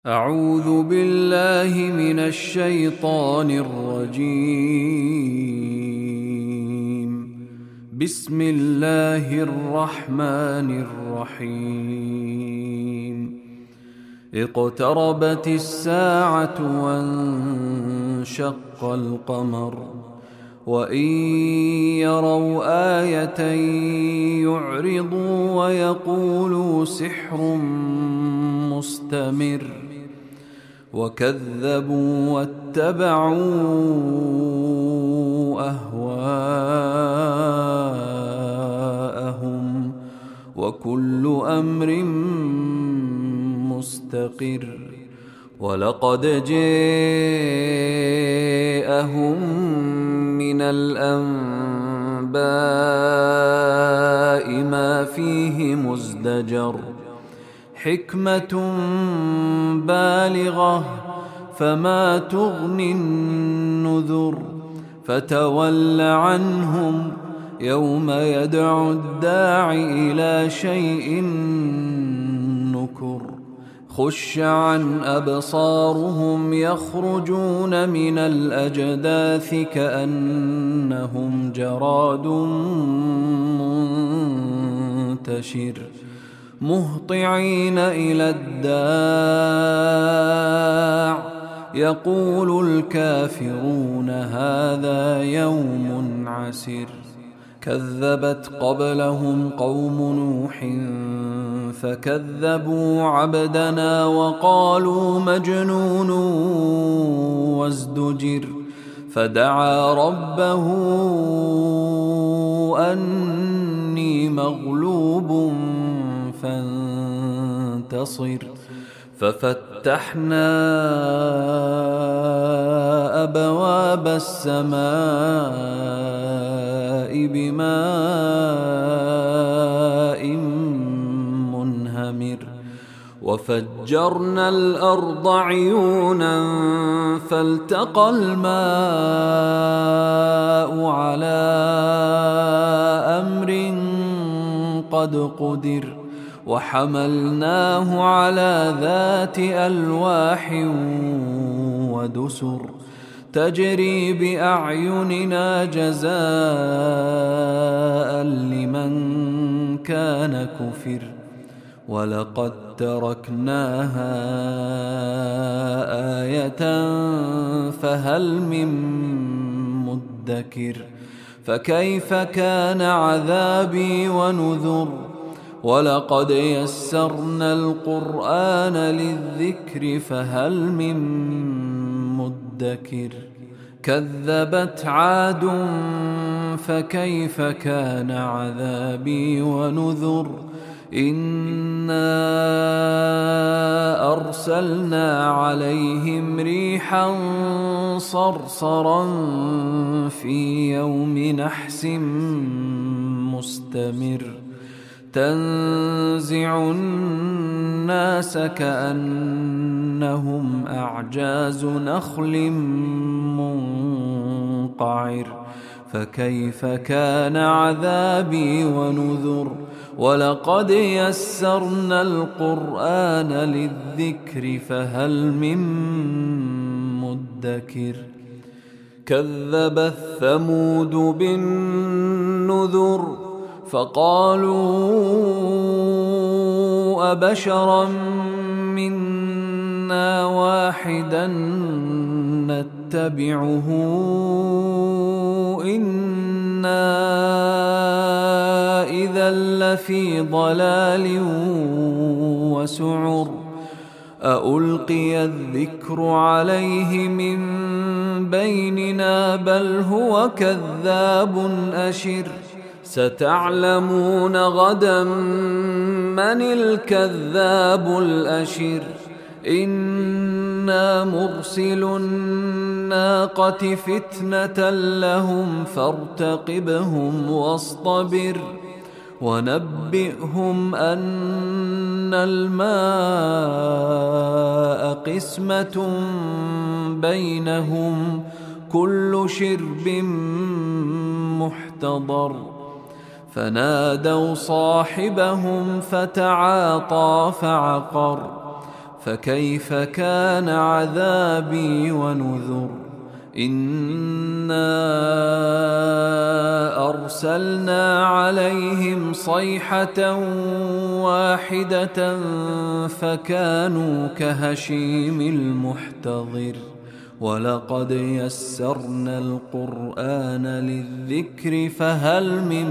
أعوذ بالله من الشيطان الرجيم. بسم الله الرحمن الرحيم. اقتربت الساعة وانشق القمر وإن يروا آية يعرضوا ويقولوا سحر مستمر وكذبوا واتبعوا أهواءهم وكل أمر مستقر. ولقد جاءهم من الأنباء ما فيه مزدجر حكمة بالغة فما تغني النذر. فتول عنهم يوم يدعو الداع إلى شيء نكر. خش عن أبصارهم يخرجون من الأجداث كأنهم جراد منتشر مهطعين إلى الداع يقول الكافرون هذا يوم عسر. كذبت قبلهم قوم نوح فكذبوا عبدنا وقالوا مجنون وازدجر. فدعا ربه أني مغلوب فانتصر. ففتحنا أبواب السماء بماء منهمر وفجرنا الأرض عيونا فالتقى الماء على أمر قد قدر. وحملناه على ذات ألواح ودسر تجري بأعيننا جزاء لمن كان كفر. ولقد تركناها آية فهل من مدكر. فكيف كان عذابي ونذر. ولقد يسرنا القرآن للذكر فهل من مدكر. كذبت عاد فكيف كان عذابي ونذر. إنا أرسلنا عليهم ريحا صرصرا في يوم نحس مستمر تنزع الناس كأنهم أعجاز نخل منقعر. فكيف كان عذابي ونذر. ولقد يسرنا القرآن للذكر فهل من مدكر. كذبت ثمود بالنذر فقالوا أبشرا منا واحدا نتبعه إنا إذا لفي ضلال وسعر. أألقي الذكر عليه من بيننا بل هو كذاب أشر. ستعلمون غدا من الكذاب الأشر. إنا مرسل الناقة فتنة لهم فارتقبهم واصطبر. ونبئهم أن الماء قسمة بينهم كل شرب محتضر. فنادوا صاحبهم فتعاطى فعقر فكيف كان عذابي ونذر إنا أرسلنا عليهم صيحة واحدة فكانوا كهشيم المحتضر ولقد يسرنا القرآن للذكر فهل من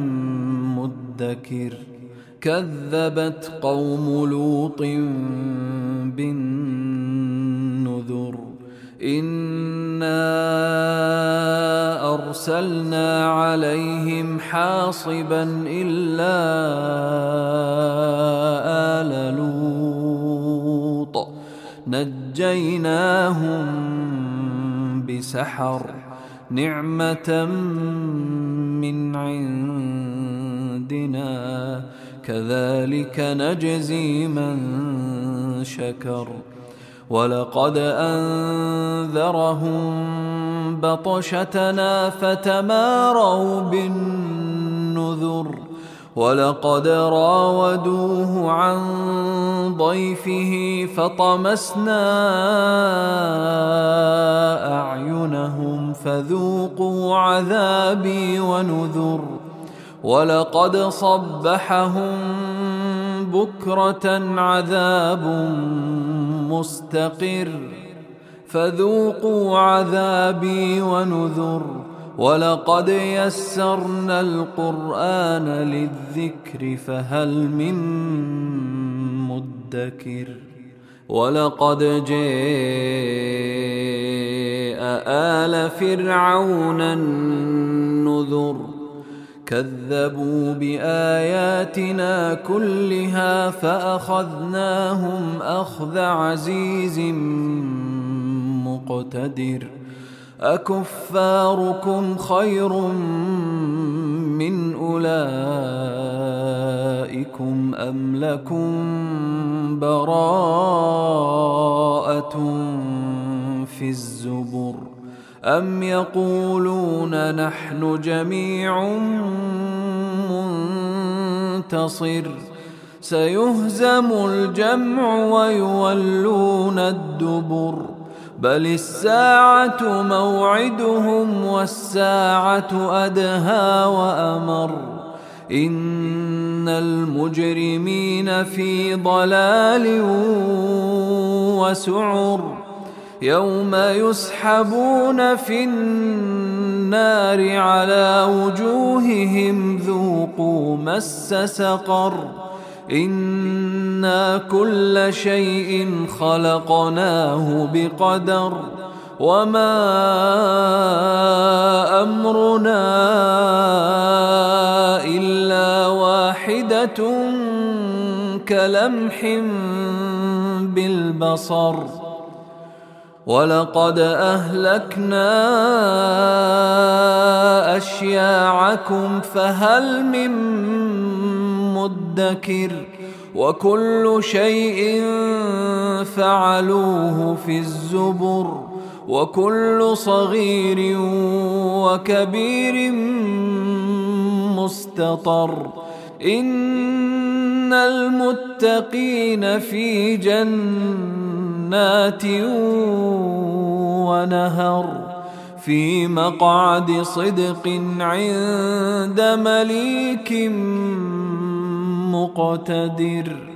مدكر كذبت قوم لوط بالنذر إنا أرسلنا عليهم حاصبا إلا آل لوط نجيناهم بسحر نعمة من عندنا كذلك نجزي من شكر ولقد أنذرهم بطشتنا فتماروا بالنذر ولقد راودوه عن ضيفه فطمسنا أعينهم فذوقوا عذابي ونذر ولقد صبحهم بكرة عذاب مستقر فذوقوا عذابي ونذر ولقد يسرنا القرآن للذكر فهل من مدكر ولقد جاء آل فرعون النذر كذبوا بآياتنا كلها فأخذناهم أخذ عزيز مقتدر أكفاركم خير من أولئكم أم لكم براءة في الزبر أم يقولون نحن جميع منتصر سيهزم الجمع ويولون الدبر بل الساعة موعدهم والساعة أدهى وأمر إن المجرمين في ضلال وسعر يوم يسحبون في النار على وجوههم ذوقوا مس سقر إنا كل شيء خلقناه بقدر وما أمرنا إلا واحدة كلمح بالبصر ولقد أهلكنا أشياعكم فهل من مدكر وكل شيء فعلوه في الزبر وكل صغير وكبير مستطر إن المتقين في جنات ونهر في مقعد صدق عند مليك مقتدر.